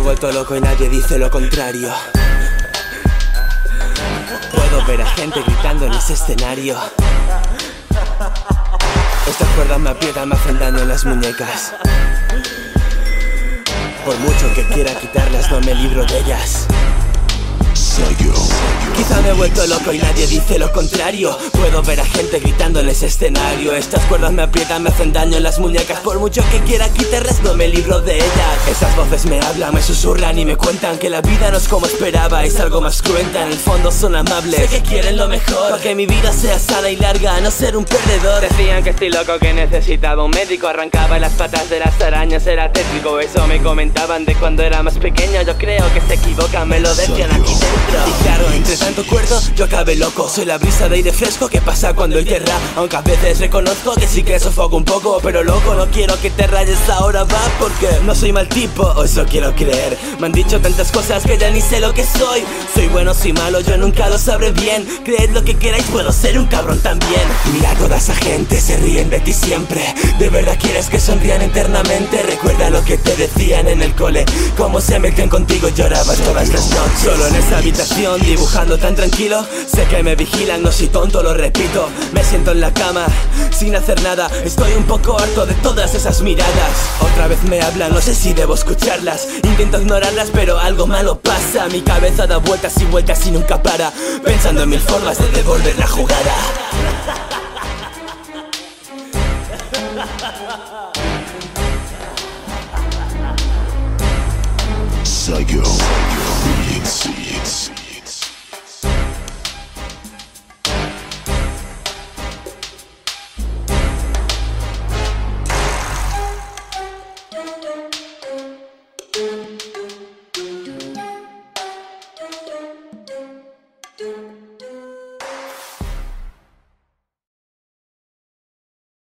vuelto loco y nadie dice lo contrario. Puedo ver a gente gritando en ese escenario. Estas cuerdas me aprietan, me hacen daño en las muñecas. Por mucho que quiera quitarlas, no me libro de ellas. Quizá me he vuelto loco y nadie dice lo contrario. Puedo ver a gente gritando en ese escenario. Estas cuerdas me aprietan, me hacen daño en las muñecas. Por mucho que quiera quitarlas, no me libro de ellas. Esas voces me hablan, me susurran y me cuentan que la vida no es como esperaba, es algo más cruenta. En el fondo son amables, sé que quieren lo mejor, para que mi vida sea sana y larga, no ser un perdedor. Decían que estoy loco, que necesitaba un médico. Arrancaba las patas de las arañas, era tétrico. Eso me comentaban de cuando era más pequeño. Yo creo que se equivocan, me lo decían aquí dentro. Y claro, entre tanto cuerdo, yo acabé loco. Soy la brisa de aire fresco que pasa cuando hay tierra. Aunque a veces reconozco que sí que sofoco un poco. Pero loco, no quiero que te rayes ahora, va. Porque no soy mal tipo, o eso quiero creer. Me han dicho tantas cosas que ya ni sé lo que soy. Soy bueno, soy malo, yo nunca lo sabré bien. Creed lo que queráis, puedo ser un cabrón también. Mira, toda esa gente se ríen de ti siempre. ¿De verdad quieres que sonrían eternamente? Recuerda lo que te decían en el cole, cómo se metían contigo y llorabas todas las noches. Solo en esa habitación, dibujando tan tranquilo. Sé que me vigilan, no soy tonto, lo repito. Me siento en la cama, sin hacer nada. Estoy un poco harto de todas esas miradas. Otra vez me hablan, no sé si debo escucharlas. Intento ignorarlas, pero algo malo pasa. Mi cabeza da vueltas y vueltas y nunca para, pensando en mil formas de devolver la jugada. Psycho, reading seeds. Do